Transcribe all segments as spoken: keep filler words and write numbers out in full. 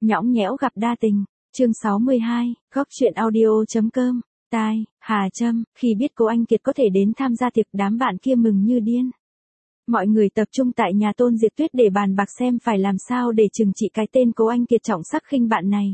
Nhõng nhẽo gặp đa tình, chương sáu mươi hai, góc truyện audio.com, tai, Hà Trâm, khi biết cô Anh Kiệt có thể đến tham gia tiệc đám bạn kia mừng như điên. Mọi người tập trung tại nhà Tôn Diệp Tuyết để bàn bạc xem phải làm sao để trừng trị cái tên cô Anh Kiệt trọng sắc khinh bạn này.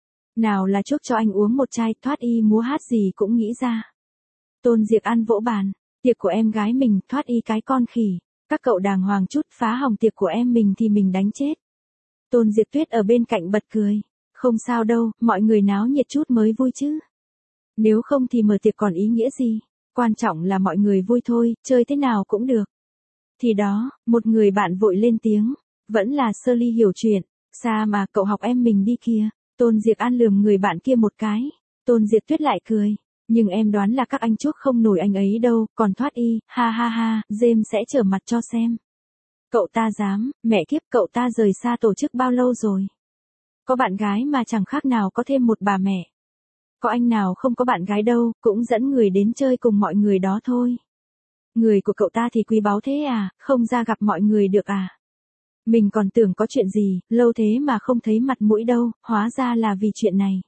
Nào là chúc cho anh uống một chai, thoát y múa hát gì cũng nghĩ ra. Tôn Diệp An vỗ bàn, tiệc của em gái mình, thoát y cái con khỉ, các cậu đàng hoàng chút, phá hỏng tiệc của em mình thì mình đánh chết. Tôn Diệp Tuyết ở bên cạnh bật cười, không sao đâu, mọi người náo nhiệt chút mới vui chứ. Nếu không thì mở tiệc còn ý nghĩa gì, quan trọng là mọi người vui thôi, chơi thế nào cũng được. Thì đó, một người bạn vội lên tiếng, vẫn là Sơ Ly hiểu chuyện, xa mà cậu học em mình đi kia. Tôn Diệp An lườm người bạn kia một cái, Tôn Diệp Tuyết lại cười, nhưng em đoán là các anh chuốc không nổi anh ấy đâu, còn thoát y, ha ha ha, James sẽ trở mặt cho xem. Cậu ta dám, mẹ kiếp, cậu ta rời xa tổ chức bao lâu rồi? Có bạn gái mà chẳng khác nào có thêm một bà mẹ. Có anh nào không có bạn gái đâu, cũng dẫn người đến chơi cùng mọi người đó thôi. Người của cậu ta thì quý báu thế à, không ra gặp mọi người được à? Mình còn tưởng có chuyện gì, lâu thế mà không thấy mặt mũi đâu, hóa ra là vì chuyện này.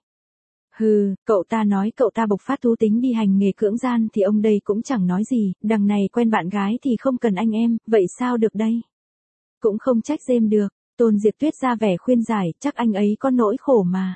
Hừ, cậu ta nói cậu ta bộc phát thú tính đi hành nghề cưỡng gian thì ông đây cũng chẳng nói gì, đằng này quen bạn gái thì không cần anh em, vậy sao được đây? Cũng không trách James được, Tôn Diệp Tuyết ra vẻ khuyên giải, chắc anh ấy có nỗi khổ mà.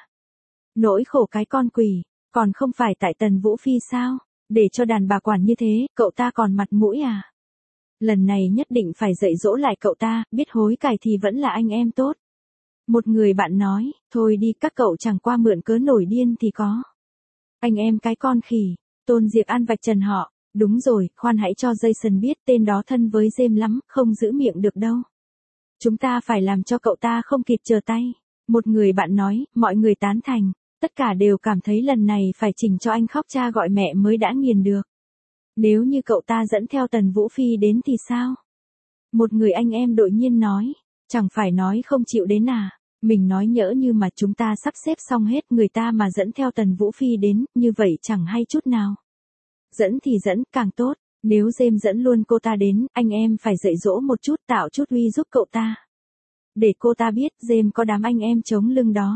Nỗi khổ cái con quỷ, còn không phải tại Tần Vũ Phi sao, để cho đàn bà quản như thế, cậu ta còn mặt mũi à? Lần này nhất định phải dạy dỗ lại cậu ta, biết hối cải thì vẫn là anh em tốt. Một người bạn nói, thôi đi các cậu chẳng qua mượn cớ nổi điên thì có. Anh em cái con khỉ, Tôn Diệp An vạch trần họ, đúng rồi, khoan hãy cho Jason biết tên đó thân với James lắm, không giữ miệng được đâu. Chúng ta phải làm cho cậu ta không kịp chờ tay. Một người bạn nói, mọi người tán thành, tất cả đều cảm thấy lần này phải chỉnh cho anh khóc cha gọi mẹ mới đã nghiền được. Nếu như cậu ta dẫn theo Tần Vũ Phi đến thì sao? Một người anh em đột nhiên nói, chẳng phải nói không chịu đến à, mình nói nhỡ như mà chúng ta sắp xếp xong hết người ta mà dẫn theo Tần Vũ Phi đến, như vậy chẳng hay chút nào. Dẫn thì dẫn, càng tốt, nếu James dẫn luôn cô ta đến, anh em phải dạy dỗ một chút, tạo chút uy giúp cậu ta. Để cô ta biết James có đám anh em chống lưng đó.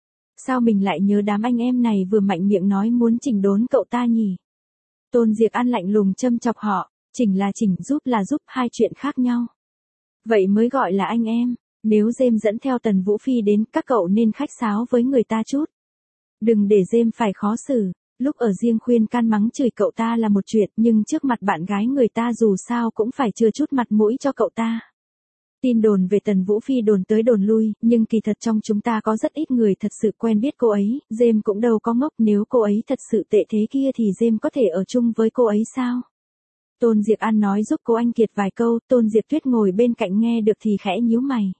Sao mình lại nhớ đám anh em này vừa mạnh miệng nói muốn chỉnh đốn cậu ta nhỉ? Tôn Diệp An lạnh lùng châm chọc họ, chỉnh là chỉnh, giúp là giúp, hai chuyện khác nhau. Vậy mới gọi là anh em, nếu James dẫn theo Tần Vũ Phi đến, các cậu nên khách sáo với người ta chút. Đừng để James phải khó xử, lúc ở riêng khuyên can mắng chửi cậu ta là một chuyện, nhưng trước mặt bạn gái người ta dù sao cũng phải chừa chút mặt mũi cho cậu ta. Tin đồn về Tần Vũ Phi đồn tới đồn lui, nhưng kỳ thật trong chúng ta có rất ít người thật sự quen biết cô ấy, James cũng đâu có ngốc, nếu cô ấy thật sự tệ thế kia thì James có thể ở chung với cô ấy sao? Tôn Diệp An nói giúp cô Anh Kiệt vài câu, Tôn Diệp Tuyết ngồi bên cạnh nghe được thì khẽ nhíu mày.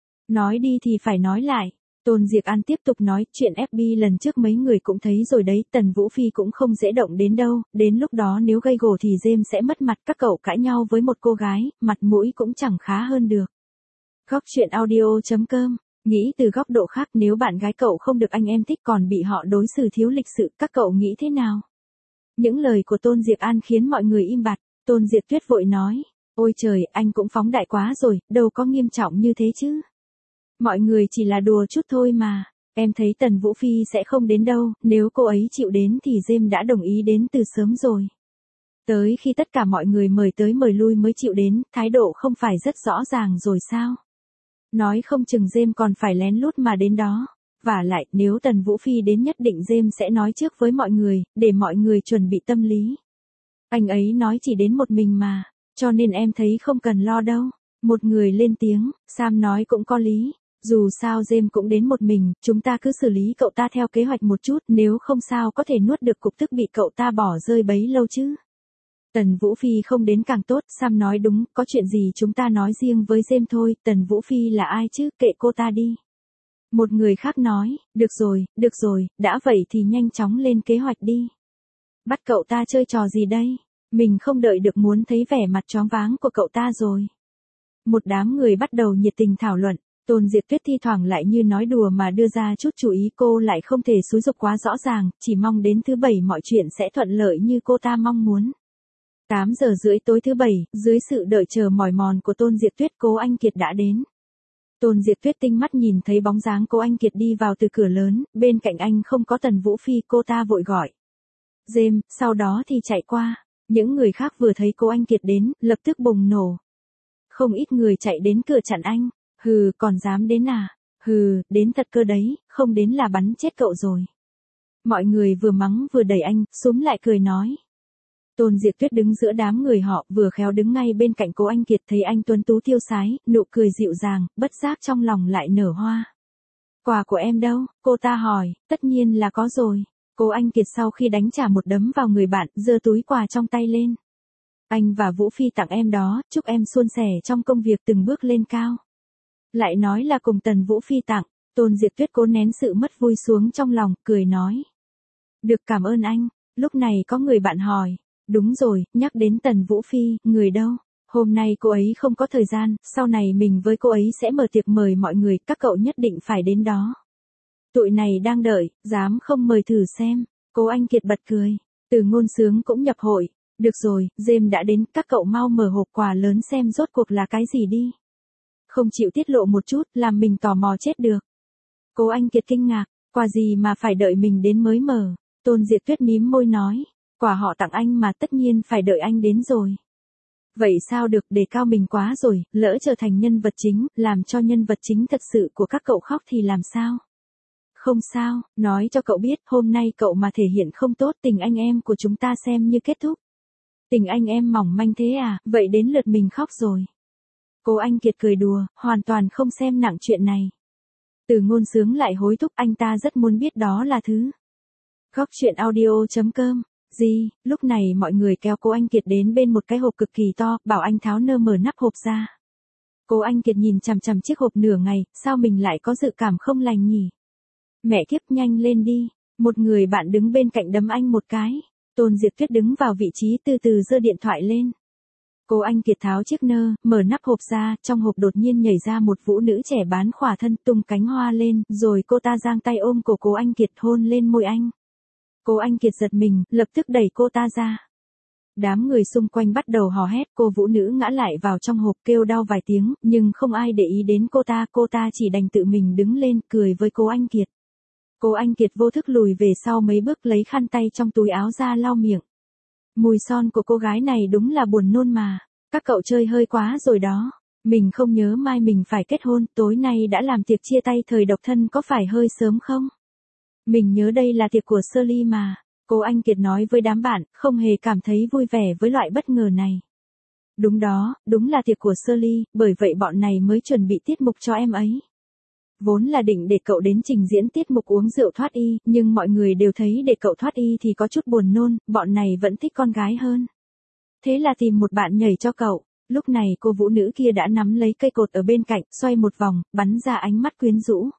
Nói đi thì phải nói lại. Tôn Diệp An tiếp tục nói, chuyện ép bê lần trước mấy người cũng thấy rồi đấy, Tần Vũ Phi cũng không dễ động đến đâu, đến lúc đó nếu gây gổ thì James sẽ mất mặt, các cậu cãi nhau với một cô gái, mặt mũi cũng chẳng khá hơn được. Góc truyện audio.com, nghĩ từ góc độ khác, nếu bạn gái cậu không được anh em thích còn bị họ đối xử thiếu lịch sự, các cậu nghĩ thế nào? Những lời của Tôn Diệp An khiến mọi người im bặt, Tôn Diệp Tuyết vội nói, ôi trời, anh cũng phóng đại quá rồi, đâu có nghiêm trọng như thế chứ. Mọi người chỉ là đùa chút thôi mà, em thấy Tần Vũ Phi sẽ không đến đâu, nếu cô ấy chịu đến thì James đã đồng ý đến từ sớm rồi. Tới khi tất cả mọi người mời tới mời lui mới chịu đến, thái độ không phải rất rõ ràng rồi sao? Nói không chừng James còn phải lén lút mà đến đó, vả lại nếu Tần Vũ Phi đến nhất định James sẽ nói trước với mọi người, để mọi người chuẩn bị tâm lý. Anh ấy nói chỉ đến một mình mà, cho nên em thấy không cần lo đâu. Một người lên tiếng, Sam nói cũng có lý. Dù sao James cũng đến một mình, chúng ta cứ xử lý cậu ta theo kế hoạch một chút, nếu không sao có thể nuốt được cục tức bị cậu ta bỏ rơi bấy lâu chứ. Tần Vũ Phi không đến càng tốt, Sam nói đúng, có chuyện gì chúng ta nói riêng với James thôi, Tần Vũ Phi là ai chứ, kệ cô ta đi. Một người khác nói, được rồi, được rồi, đã vậy thì nhanh chóng lên kế hoạch đi. Bắt cậu ta chơi trò gì đây? Mình không đợi được muốn thấy vẻ mặt choáng váng của cậu ta rồi. Một đám người bắt đầu nhiệt tình thảo luận. Tôn Diệp Tuyết thi thoảng lại như nói đùa mà đưa ra chút chú ý, cô lại không thể xúi giục quá rõ ràng, chỉ mong đến thứ bảy mọi chuyện sẽ thuận lợi như cô ta mong muốn. tám giờ rưỡi tối thứ bảy, dưới sự đợi chờ mỏi mòn của Tôn Diệp Tuyết, Cố Anh Kiệt đã đến. Tôn Diệp Tuyết tinh mắt nhìn thấy bóng dáng Cố Anh Kiệt đi vào từ cửa lớn, bên cạnh anh không có Tần Vũ Phi, cô ta vội gọi. Dêm, sau đó thì chạy qua. Những người khác vừa thấy Cố Anh Kiệt đến, lập tức bùng nổ. Không ít người chạy đến cửa chặn anh. Hừ, còn dám đến à? Hừ, đến thật cơ đấy, không đến là bắn chết cậu rồi. Mọi người vừa mắng vừa đẩy anh, súm lại cười nói. Tôn Diệp Tuyết đứng giữa đám người họ, vừa khéo đứng ngay bên cạnh Cố Anh Kiệt, thấy anh tuấn tú tiêu sái, nụ cười dịu dàng, bất giác trong lòng lại nở hoa. Quà của em đâu? Cô ta hỏi. Tất nhiên là có rồi. Cố Anh Kiệt sau khi đánh trả một đấm vào người bạn, giơ túi quà trong tay lên. Anh và Vũ Phi tặng em đó, chúc em suôn sẻ trong công việc từng bước lên cao. Lại nói là cùng Tần Vũ Phi tặng. Tôn Diệp Tuyết cố nén sự mất vui xuống trong lòng, cười nói. Được, cảm ơn anh. Lúc này có người bạn hỏi. Đúng rồi, nhắc đến Tần Vũ Phi, người đâu? Hôm nay cô ấy không có thời gian, sau này mình với cô ấy sẽ mở tiệc mời mọi người, các cậu nhất định phải đến đó. Tụi này đang đợi, dám không mời thử xem. Cố Anh Kiệt bật cười. Từ Ngôn Sướng cũng nhập hội. Được rồi, Dêm đã đến, các cậu mau mở hộp quà lớn xem rốt cuộc là cái gì đi. Không chịu tiết lộ một chút, làm mình tò mò chết được. Cố Anh Kiệt kinh ngạc, quà gì mà phải đợi mình đến mới mở. Tôn Diệp Tuyết mím môi nói. Quà họ tặng anh mà tất nhiên phải đợi anh đến rồi. Vậy sao được, đề cao mình quá rồi, lỡ trở thành nhân vật chính, làm cho nhân vật chính thật sự của các cậu khóc thì làm sao? Không sao, nói cho cậu biết, hôm nay cậu mà thể hiện không tốt, tình anh em của chúng ta xem như kết thúc. Tình anh em mỏng manh thế à, vậy đến lượt mình khóc rồi. Cố Anh Kiệt cười đùa, hoàn toàn không xem nặng chuyện này. Từ Ngôn Sướng lại hối thúc, anh ta rất muốn biết đó là thứ. Góc truyện audio chấm com. Gì, lúc này mọi người kéo Cố Anh Kiệt đến bên một cái hộp cực kỳ to, bảo anh tháo nơ mở nắp hộp ra. Cố Anh Kiệt nhìn chằm chằm chiếc hộp nửa ngày, sao mình lại có dự cảm không lành nhỉ? Mẹ kiếp, nhanh lên đi. Một người bạn đứng bên cạnh đấm anh một cái. Tôn Diệp Tuyết đứng vào vị trí từ từ giơ điện thoại lên. Cố Anh Kiệt tháo chiếc nơ, mở nắp hộp ra, trong hộp đột nhiên nhảy ra một vũ nữ trẻ bán khỏa thân, tung cánh hoa lên, rồi cô ta giang tay ôm cổ Cố Anh Kiệt, hôn lên môi anh. Cố Anh Kiệt giật mình, lập tức đẩy cô ta ra. Đám người xung quanh bắt đầu hò hét, cô vũ nữ ngã lại vào trong hộp kêu đau vài tiếng, nhưng không ai để ý đến cô ta, cô ta chỉ đành tự mình đứng lên, cười với Cố Anh Kiệt. Cố Anh Kiệt vô thức lùi về sau mấy bước, lấy khăn tay trong túi áo ra lau miệng. Mùi son của cô gái này đúng là buồn nôn mà. Các cậu chơi hơi quá rồi đó. Mình không nhớ mai mình phải kết hôn, tối nay đã làm tiệc chia tay thời độc thân, có phải hơi sớm không? Mình nhớ đây là tiệc của Shirley mà. Cố Anh Kiệt nói với đám bạn, không hề cảm thấy vui vẻ với loại bất ngờ này. Đúng đó, đúng là tiệc của Shirley, bởi vậy bọn này mới chuẩn bị tiết mục cho em ấy. Vốn là định để cậu đến trình diễn tiết mục uống rượu thoát y, nhưng mọi người đều thấy để cậu thoát y thì có chút buồn nôn, bọn này vẫn thích con gái hơn. Thế là tìm một bạn nhảy cho cậu. Lúc này cô vũ nữ kia đã nắm lấy cây cột ở bên cạnh, xoay một vòng, bắn ra ánh mắt quyến rũ.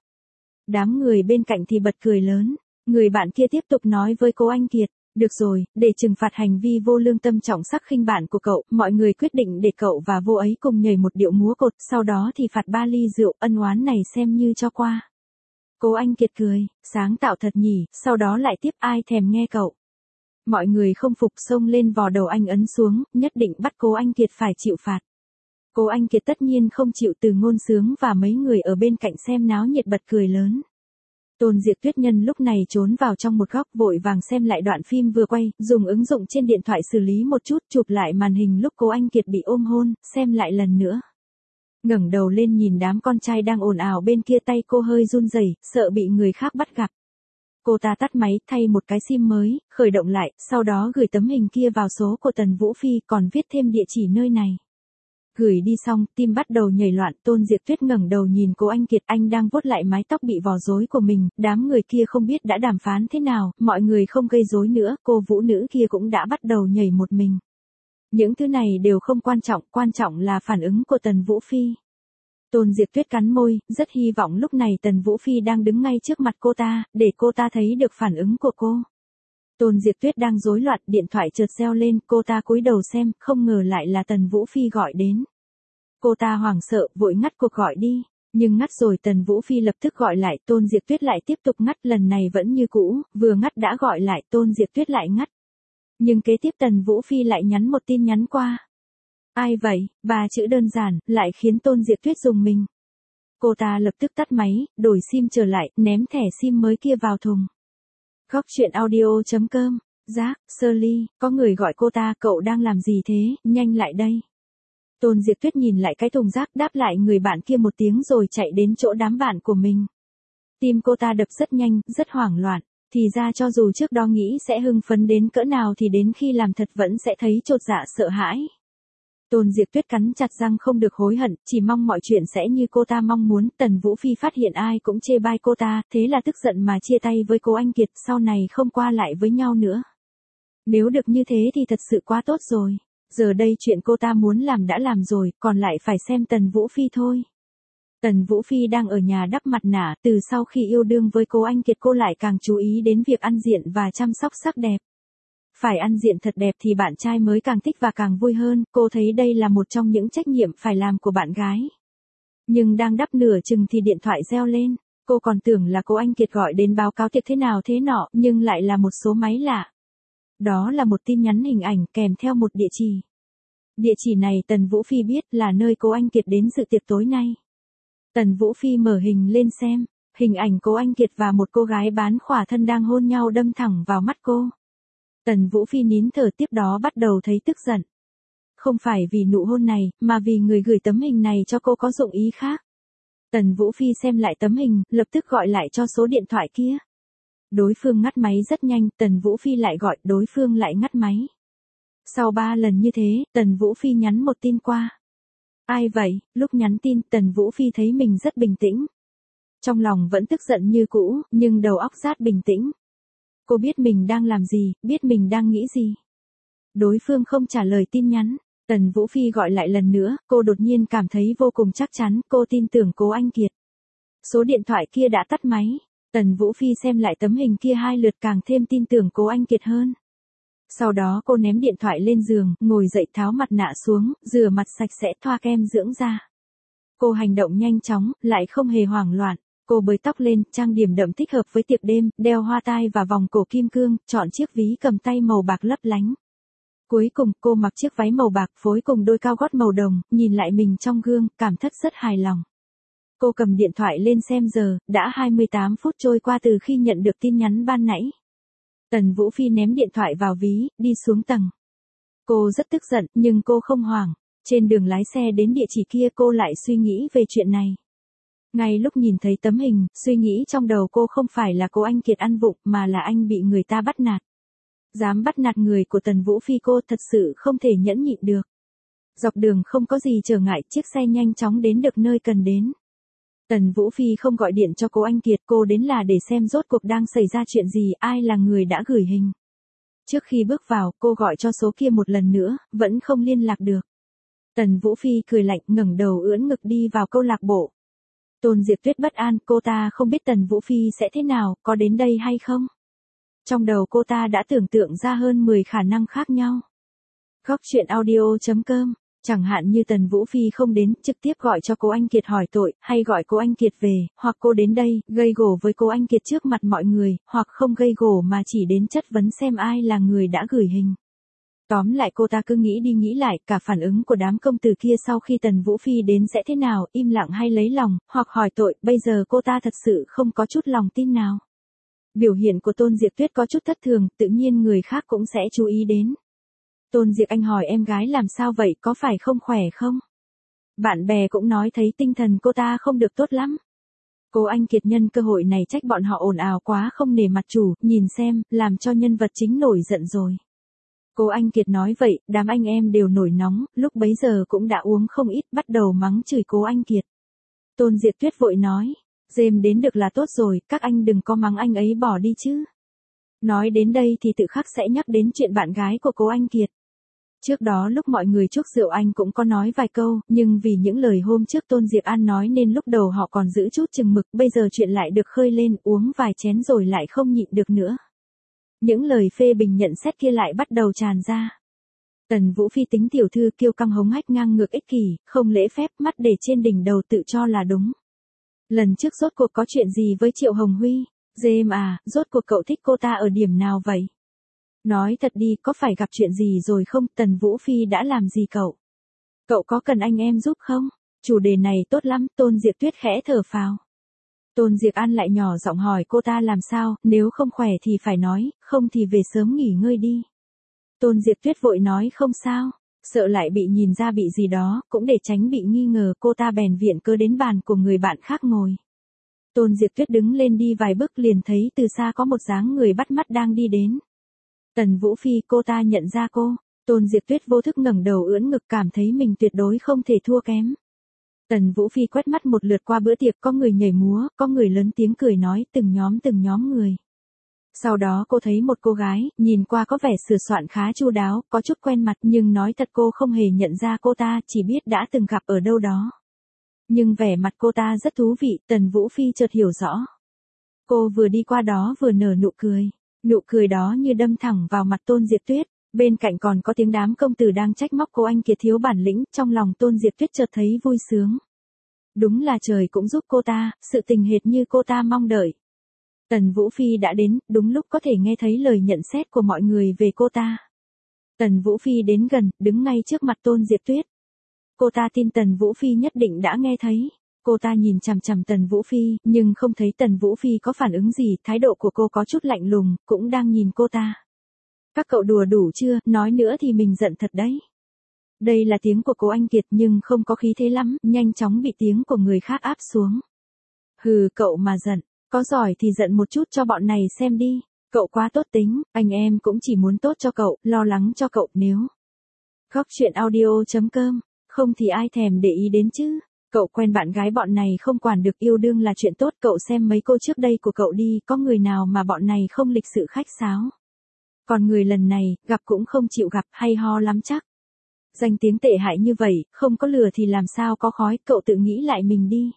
Đám người bên cạnh thì bật cười lớn. Người bạn kia tiếp tục nói với Cố Anh Kiệt. Được rồi, để trừng phạt hành vi vô lương tâm trọng sắc khinh bạn của cậu, mọi người quyết định để cậu và vô ấy cùng nhảy một điệu múa cột, sau đó thì phạt ba ly rượu, ân oán này xem như cho qua. Cố Anh Kiệt cười, sáng tạo thật nhỉ, sau đó lại tiếp, ai thèm nghe cậu. Mọi người không phục, xông lên vò đầu anh ấn xuống, nhất định bắt Cố Anh Kiệt phải chịu phạt. Cố Anh Kiệt tất nhiên không chịu. Từ Ngôn Sướng và mấy người ở bên cạnh xem náo nhiệt bật cười lớn. Tôn Diệp Tuyết nhân lúc này trốn vào trong một góc, vội vàng xem lại đoạn phim vừa quay, dùng ứng dụng trên điện thoại xử lý một chút, chụp lại màn hình lúc Cố Anh Kiệt bị ôm hôn, xem lại lần nữa. Ngẩng đầu lên nhìn đám con trai đang ồn ào bên kia, tay cô hơi run rẩy, sợ bị người khác bắt gặp. Cô ta tắt máy, thay một cái sim mới, khởi động lại, sau đó gửi tấm hình kia vào số của Tần Vũ Phi, còn viết thêm địa chỉ nơi này. Gửi đi xong, tim bắt đầu nhảy loạn, Tôn Diệp Tuyết ngẩng đầu nhìn Cố Anh Kiệt, anh đang vuốt lại mái tóc bị vò rối của mình, đám người kia không biết đã đàm phán thế nào, mọi người không gây rối nữa, cô vũ nữ kia cũng đã bắt đầu nhảy một mình. Những thứ này đều không quan trọng, quan trọng là phản ứng của Tần Vũ Phi. Tôn Diệp Tuyết cắn môi, rất hy vọng lúc này Tần Vũ Phi đang đứng ngay trước mặt cô ta, để cô ta thấy được phản ứng của cô. Tôn Diệp Tuyết đang rối loạn, điện thoại chợt reo lên, cô ta cúi đầu xem, không ngờ lại là Tần Vũ Phi gọi đến. Cô ta hoảng sợ, vội ngắt cuộc gọi đi, nhưng ngắt rồi Tần Vũ Phi lập tức gọi lại, Tôn Diệp Tuyết lại tiếp tục ngắt, lần này vẫn như cũ, vừa ngắt đã gọi lại, Tôn Diệp Tuyết lại ngắt. Nhưng kế tiếp Tần Vũ Phi lại nhắn một tin nhắn qua. Ai vậy? Ba chữ đơn giản, lại khiến Tôn Diệp Tuyết rùng mình. Cô ta lập tức tắt máy, đổi sim trở lại, ném thẻ sim mới kia vào thùng. Góc chuyện audio.com. Giác, Shirley, có người gọi cô ta, cậu đang làm gì thế, nhanh lại đây. Tôn Diệp Tuyết nhìn lại cái thùng rác, đáp lại người bạn kia một tiếng rồi chạy đến chỗ đám bạn của mình. Tim cô ta đập rất nhanh, rất hoảng loạn. Thì ra cho dù trước đó nghĩ sẽ hưng phấn đến cỡ nào thì đến khi làm thật vẫn sẽ thấy chột dạ sợ hãi. Tôn Diệp Tuyết cắn chặt răng không được hối hận, chỉ mong mọi chuyện sẽ như cô ta mong muốn. Tần Vũ Phi phát hiện ai cũng chê bai cô ta, thế là tức giận mà chia tay với cô Anh Kiệt, sau này không qua lại với nhau nữa. Nếu được như thế thì thật sự quá tốt rồi. Giờ đây chuyện cô ta muốn làm đã làm rồi, còn lại phải xem Tần Vũ Phi thôi. Tần Vũ Phi đang ở nhà đắp mặt nạ, từ sau khi yêu đương với cô Anh Kiệt cô lại càng chú ý đến việc ăn diện và chăm sóc sắc đẹp. Phải ăn diện thật đẹp thì bạn trai mới càng thích và càng vui hơn, cô thấy đây là một trong những trách nhiệm phải làm của bạn gái. Nhưng đang đắp nửa chừng thì điện thoại reo lên, cô còn tưởng là cô Anh Kiệt gọi đến báo cáo tiệc thế nào thế nọ, nhưng lại là một số máy lạ. Đó là một tin nhắn hình ảnh kèm theo một địa chỉ. Địa chỉ này Tần Vũ Phi biết là nơi cô Anh Kiệt đến dự tiệc tối nay. Tần Vũ Phi mở hình lên xem, hình ảnh cô Anh Kiệt và một cô gái bán khỏa thân đang hôn nhau đâm thẳng vào mắt cô. Tần Vũ Phi nín thở, tiếp đó bắt đầu thấy tức giận. Không phải vì nụ hôn này, mà vì người gửi tấm hình này cho cô có dụng ý khác. Tần Vũ Phi xem lại tấm hình, lập tức gọi lại cho số điện thoại kia. Đối phương ngắt máy rất nhanh, Tần Vũ Phi lại gọi, đối phương lại ngắt máy. Sau ba lần như thế, Tần Vũ Phi nhắn một tin qua. Ai vậy? Lúc nhắn tin, Tần Vũ Phi thấy mình rất bình tĩnh. Trong lòng vẫn tức giận như cũ, nhưng đầu óc rất bình tĩnh. Cô biết mình đang làm gì, biết mình đang nghĩ gì. Đối phương không trả lời tin nhắn. Tần Vũ Phi gọi lại lần nữa, cô đột nhiên cảm thấy vô cùng chắc chắn, cô tin tưởng cô Anh Kiệt. Số điện thoại kia đã tắt máy. Tần Vũ Phi xem lại tấm hình kia hai lượt càng thêm tin tưởng cô Anh Kiệt hơn. Sau đó cô ném điện thoại lên giường, ngồi dậy tháo mặt nạ xuống, rửa mặt sạch sẽ, thoa kem dưỡng da. Cô hành động nhanh chóng, lại không hề hoảng loạn. Cô bới tóc lên, trang điểm đậm thích hợp với tiệc đêm, đeo hoa tai và vòng cổ kim cương, chọn chiếc ví cầm tay màu bạc lấp lánh. Cuối cùng, cô mặc chiếc váy màu bạc phối cùng đôi cao gót màu đồng, nhìn lại mình trong gương, cảm thấy rất hài lòng. Cô cầm điện thoại lên xem giờ, đã hai mươi tám phút trôi qua từ khi nhận được tin nhắn ban nãy. Tần Vũ Phi ném điện thoại vào ví, đi xuống tầng. Cô rất tức giận, nhưng cô không hoảng. Trên đường lái xe đến địa chỉ kia cô lại suy nghĩ về chuyện này. Ngay lúc nhìn thấy tấm hình, suy nghĩ trong đầu cô không phải là cô Anh Kiệt ăn vụng, mà là anh bị người ta bắt nạt. Dám bắt nạt người của Tần Vũ Phi, cô thật sự không thể nhẫn nhịn được. Dọc đường không có gì trở ngại, chiếc xe nhanh chóng đến được nơi cần đến. Tần Vũ Phi không gọi điện cho cô Anh Kiệt, cô đến là để xem rốt cuộc đang xảy ra chuyện gì, ai là người đã gửi hình. Trước khi bước vào, cô gọi cho số kia một lần nữa, vẫn không liên lạc được. Tần Vũ Phi cười lạnh, ngẩng đầu ưỡn ngực đi vào câu lạc bộ. Tôn Diệp Tuyết bất an, cô ta không biết Tần Vũ Phi sẽ thế nào, có đến đây hay không. Trong đầu cô ta đã tưởng tượng ra hơn mười khả năng khác nhau. Góc chuyện audio.com. Chẳng hạn như Tần Vũ Phi không đến, trực tiếp gọi cho cô Anh Kiệt hỏi tội, hay gọi cô Anh Kiệt về, hoặc cô đến đây, gây gổ với cô Anh Kiệt trước mặt mọi người, hoặc không gây gổ mà chỉ đến chất vấn xem ai là người đã gửi hình. Tóm lại cô ta cứ nghĩ đi nghĩ lại, cả phản ứng của đám công tử kia sau khi Tần Vũ Phi đến sẽ thế nào, im lặng hay lấy lòng, hoặc hỏi tội, bây giờ cô ta thật sự không có chút lòng tin nào. Biểu hiện của Tôn Diệp Tuyết có chút thất thường, tự nhiên người khác cũng sẽ chú ý đến. Tôn Diệp Anh hỏi em gái làm sao vậy, có phải không khỏe không? Bạn bè cũng nói thấy tinh thần cô ta không được tốt lắm. Cô Anh Kiệt nhân cơ hội này trách bọn họ ồn ào quá không nể mặt chủ, nhìn xem, làm cho nhân vật chính nổi giận rồi. Cô Anh Kiệt nói vậy, đám anh em đều nổi nóng, lúc bấy giờ cũng đã uống không ít, bắt đầu mắng chửi cô Anh Kiệt. Tôn Diệp Tuyết vội nói, Dêm đến được là tốt rồi, các anh đừng có mắng anh ấy bỏ đi chứ. Nói đến đây thì tự khắc sẽ nhắc đến chuyện bạn gái của cô Anh Kiệt. Trước đó lúc mọi người chúc rượu anh cũng có nói vài câu, nhưng vì những lời hôm trước Tôn Diệp An nói nên lúc đầu họ còn giữ chút chừng mực, bây giờ chuyện lại được khơi lên, uống vài chén rồi lại không nhịn được nữa. Những lời phê bình nhận xét kia lại bắt đầu tràn ra. Tần Vũ Phi tính tiểu thư kiêu căng hống hách ngang ngược ích kỷ, không lễ phép, mắt để trên đỉnh đầu tự cho là đúng. Lần trước rốt cuộc có chuyện gì với Triệu Hồng Huy? Dêm à, rốt cuộc cậu thích cô ta ở điểm nào vậy? Nói thật đi, có phải gặp chuyện gì rồi không? Tần Vũ Phi đã làm gì cậu? Cậu có cần anh em giúp không? Chủ đề này tốt lắm, Tôn Diệp Tuyết khẽ thở phào. Tôn Diệp An lại nhỏ giọng hỏi cô ta làm sao, nếu không khỏe thì phải nói, không thì về sớm nghỉ ngơi đi. Tôn Diệp Tuyết vội nói không sao, sợ lại bị nhìn ra bị gì đó, cũng để tránh bị nghi ngờ cô ta bèn viện cớ đến bàn của người bạn khác ngồi. Tôn Diệp Tuyết đứng lên đi vài bước liền thấy từ xa có một dáng người bắt mắt đang đi đến. Tần Vũ Phi, cô ta nhận ra cô. Tôn Diệp Tuyết vô thức ngẩng đầu ưỡn ngực cảm thấy mình tuyệt đối không thể thua kém. Tần Vũ Phi quét mắt một lượt qua bữa tiệc, có người nhảy múa, có người lớn tiếng cười nói, từng nhóm từng nhóm người. Sau đó cô thấy một cô gái, nhìn qua có vẻ sửa soạn khá chu đáo, có chút quen mặt nhưng nói thật cô không hề nhận ra cô ta, chỉ biết đã từng gặp ở đâu đó. Nhưng vẻ mặt cô ta rất thú vị, Tần Vũ Phi chợt hiểu rõ. Cô vừa đi qua đó vừa nở nụ cười, nụ cười đó như đâm thẳng vào mặt Tôn Diệp Tuyết. Bên cạnh còn có tiếng đám công tử đang trách móc cô anh kia thiếu bản lĩnh, trong lòng Tôn Diệp Tuyết chợt thấy vui sướng. Đúng là trời cũng giúp cô ta, sự tình hệt như cô ta mong đợi. Tần Vũ Phi đã đến, đúng lúc có thể nghe thấy lời nhận xét của mọi người về cô ta. Tần Vũ Phi đến gần, đứng ngay trước mặt Tôn Diệp Tuyết. Cô ta tin Tần Vũ Phi nhất định đã nghe thấy. Cô ta nhìn chằm chằm Tần Vũ Phi, nhưng không thấy Tần Vũ Phi có phản ứng gì, thái độ của cô có chút lạnh lùng, cũng đang nhìn cô ta. Các cậu đùa đủ chưa, nói nữa thì mình giận thật đấy. Đây là tiếng của cô Anh Kiệt nhưng không có khí thế lắm, nhanh chóng bị tiếng của người khác áp xuống. Hừ, cậu mà giận, có giỏi thì giận một chút cho bọn này xem đi. Cậu quá tốt tính, anh em cũng chỉ muốn tốt cho cậu, lo lắng cho cậu nếu. Góc chuyện audio chấm com, không thì ai thèm để ý đến chứ. Cậu quen bạn gái bọn này không quản được, yêu đương là chuyện tốt, cậu xem mấy cô trước đây của cậu đi, có người nào mà bọn này không lịch sự khách sáo. Còn người lần này, gặp cũng không chịu gặp, hay ho lắm chắc. Danh tiếng tệ hại như vậy, không có lửa thì làm sao có khói, cậu tự nghĩ lại mình đi.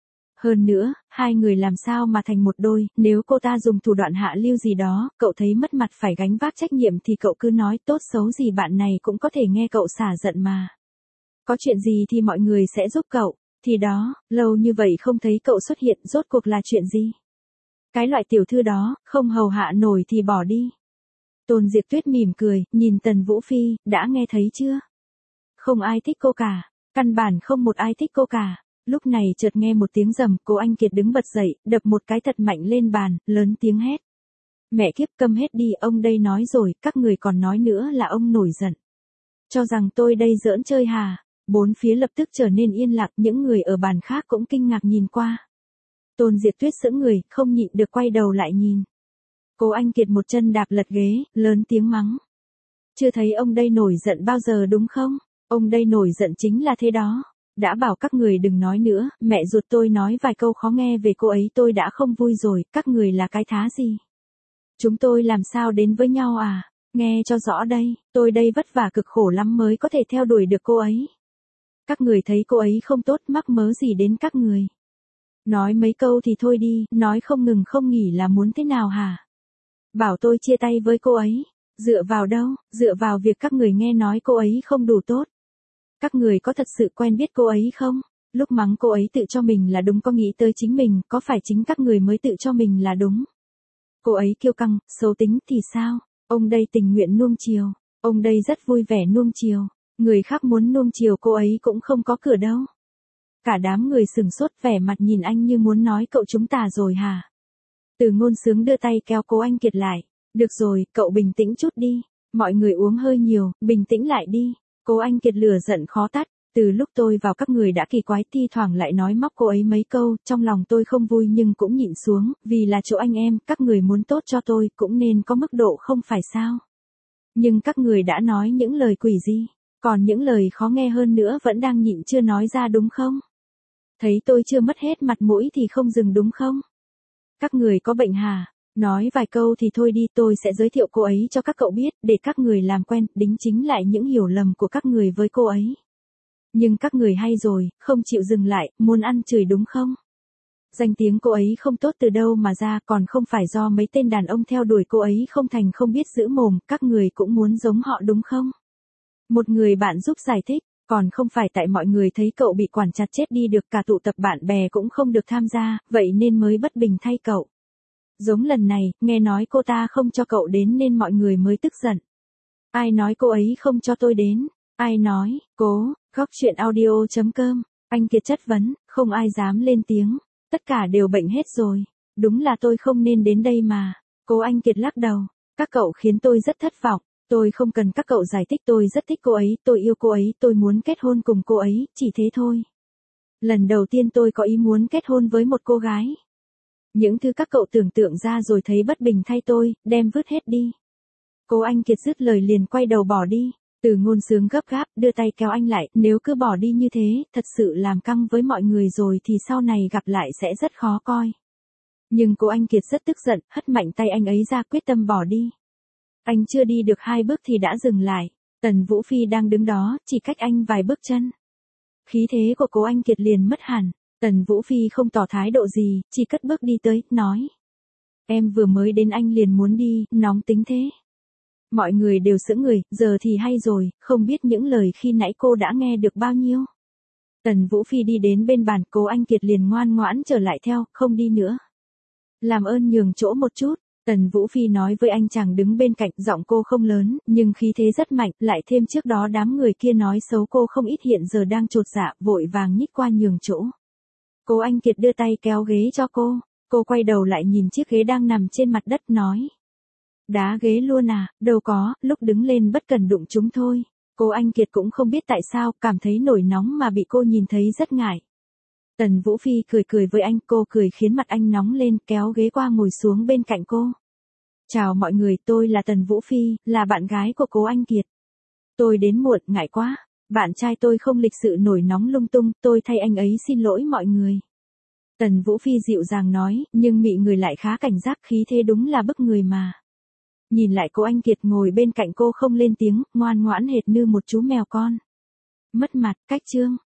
Hơn nữa, hai người làm sao mà thành một đôi, nếu cô ta dùng thủ đoạn hạ lưu gì đó, cậu thấy mất mặt phải gánh vác trách nhiệm thì cậu cứ nói tốt xấu gì bạn này cũng có thể nghe cậu xả giận mà. Có chuyện gì thì mọi người sẽ giúp cậu, thì đó, lâu như vậy không thấy cậu xuất hiện, rốt cuộc là chuyện gì? Cái loại tiểu thư đó, không hầu hạ nổi thì bỏ đi. Tôn Diệp Tuyết mỉm cười, nhìn Tần Vũ Phi, đã nghe thấy chưa? Không ai thích cô cả, căn bản không một ai thích cô cả. Lúc này chợt nghe một tiếng rầm, cô Anh Kiệt đứng bật dậy, đập một cái thật mạnh lên bàn, lớn tiếng hét. Mẹ kiếp, câm hết đi, ông đây nói rồi, các người còn nói nữa là ông nổi giận. Cho rằng tôi đây giỡn chơi hà. Bốn phía lập tức trở nên yên lặng, những người ở bàn khác cũng kinh ngạc nhìn qua. Tôn Diệp Tuyết sững người, không nhịn được quay đầu lại nhìn. Cô Anh Kiệt một chân đạp lật ghế, lớn tiếng mắng. Chưa thấy ông đây nổi giận bao giờ đúng không? Ông đây nổi giận chính là thế đó. Đã bảo các người đừng nói nữa, mẹ ruột tôi nói vài câu khó nghe về cô ấy tôi đã không vui rồi, các người là cái thá gì? Chúng tôi làm sao đến với nhau à? Nghe cho rõ đây, tôi đây vất vả cực khổ lắm mới có thể theo đuổi được cô ấy. Các người thấy cô ấy không tốt, mắc mớ gì đến các người? Nói mấy câu thì thôi đi, nói không ngừng không nghỉ là muốn thế nào hả? Bảo tôi chia tay với cô ấy, dựa vào đâu, dựa vào việc các người nghe nói cô ấy không đủ tốt. Các người có thật sự quen biết cô ấy không? Lúc mắng cô ấy tự cho mình là đúng có nghĩ tới chính mình, có phải chính các người mới tự cho mình là đúng? Cô ấy kiêu căng, xấu tính thì sao? Ông đây tình nguyện nuông chiều, ông đây rất vui vẻ nuông chiều. Người khác muốn nuông chiều cô ấy cũng không có cửa đâu. Cả đám người sừng sốt vẻ mặt nhìn anh như muốn nói cậu chúng ta rồi hả? Từ Ngôn Sướng đưa tay kéo cô Anh Kiệt lại. Được rồi, cậu bình tĩnh chút đi. Mọi người uống hơi nhiều, bình tĩnh lại đi. Cô Anh Kiệt lửa giận khó tắt. Từ lúc tôi vào các người đã kỳ quái, thi thoảng lại nói móc cô ấy mấy câu, trong lòng tôi không vui nhưng cũng nhịn xuống, vì là chỗ anh em, các người muốn tốt cho tôi, cũng nên có mức độ không phải sao? Nhưng các người đã nói những lời quỷ gì? Còn những lời khó nghe hơn nữa vẫn đang nhịn chưa nói ra đúng không? Thấy tôi chưa mất hết mặt mũi thì không dừng đúng không? Các người có bệnh hả? Nói vài câu thì thôi đi, tôi sẽ giới thiệu cô ấy cho các cậu biết, để các người làm quen, đính chính lại những hiểu lầm của các người với cô ấy. Nhưng các người hay rồi, không chịu dừng lại, muốn ăn chửi đúng không? Danh tiếng cô ấy không tốt từ đâu mà ra, còn không phải do mấy tên đàn ông theo đuổi cô ấy không thành không biết giữ mồm, các người cũng muốn giống họ đúng không? Một người bạn giúp giải thích, còn không phải tại mọi người thấy cậu bị quản chặt chết đi được, cả tụ tập bạn bè cũng không được tham gia, vậy nên mới bất bình thay cậu. Giống lần này, nghe nói cô ta không cho cậu đến nên mọi người mới tức giận. Ai nói cô ấy không cho tôi đến? Ai nói? Cố, góc chuyện audio chấm com. Anh Anh Kiệt chất vấn, không ai dám lên tiếng. Tất cả đều bệnh hết rồi. Đúng là tôi không nên đến đây mà. Cố Anh Kiệt lắc đầu. Các cậu khiến tôi rất thất vọng. Tôi không cần các cậu giải thích, tôi rất thích cô ấy, tôi yêu cô ấy, tôi muốn kết hôn cùng cô ấy, chỉ thế thôi. Lần đầu tiên tôi có ý muốn kết hôn với một cô gái. Những thứ các cậu tưởng tượng ra rồi thấy bất bình thay tôi, đem vứt hết đi. Cố Anh Kiệt dứt lời liền quay đầu bỏ đi. Từ Ngôn sướng gấp gáp, đưa tay kéo anh lại, nếu cứ bỏ đi như thế, thật sự làm căng với mọi người rồi thì sau này gặp lại sẽ rất khó coi. Nhưng Cố Anh Kiệt rất tức giận, hất mạnh tay anh ấy ra, quyết tâm bỏ đi. Anh chưa đi được hai bước thì đã dừng lại. Tần Vũ Phi đang đứng đó, chỉ cách anh vài bước chân. Khí thế của Cố Anh Kiệt liền mất hẳn. Tần Vũ Phi không tỏ thái độ gì, chỉ cất bước đi tới, nói. Em vừa mới đến anh liền muốn đi, nóng tính thế. Mọi người đều sững người, giờ thì hay rồi, không biết những lời khi nãy cô đã nghe được bao nhiêu. Tần Vũ Phi đi đến bên bàn, Cố Anh Kiệt liền ngoan ngoãn trở lại theo, không đi nữa. Làm ơn nhường chỗ một chút. Tần Vũ Phi nói với anh chàng đứng bên cạnh, giọng cô không lớn, nhưng khí thế rất mạnh, lại thêm trước đó đám người kia nói xấu cô không ít, hiện giờ đang chột dạ, vội vàng nhích qua nhường chỗ. Cố Anh Kiệt đưa tay kéo ghế cho cô, cô quay đầu lại nhìn chiếc ghế đang nằm trên mặt đất nói. Đá ghế luôn à, đâu có, lúc đứng lên bất cần đụng chúng thôi. Cố Anh Kiệt cũng không biết tại sao, cảm thấy nổi nóng mà bị cô nhìn thấy rất ngại. Tần Vũ Phi cười cười với anh, cô cười khiến mặt anh nóng lên, kéo ghế qua ngồi xuống bên cạnh cô. Chào mọi người, tôi là Tần Vũ Phi, là bạn gái của Cố Anh Kiệt. Tôi đến muộn, ngại quá. Bạn trai tôi không lịch sự nổi nóng lung tung, tôi thay anh ấy xin lỗi mọi người. Tần Vũ Phi dịu dàng nói, nhưng mị người lại khá cảnh giác, khí thế đúng là bức người mà. Nhìn lại Cố Anh Kiệt ngồi bên cạnh cô không lên tiếng, ngoan ngoãn hệt như một chú mèo con. Mất mặt, cách chương.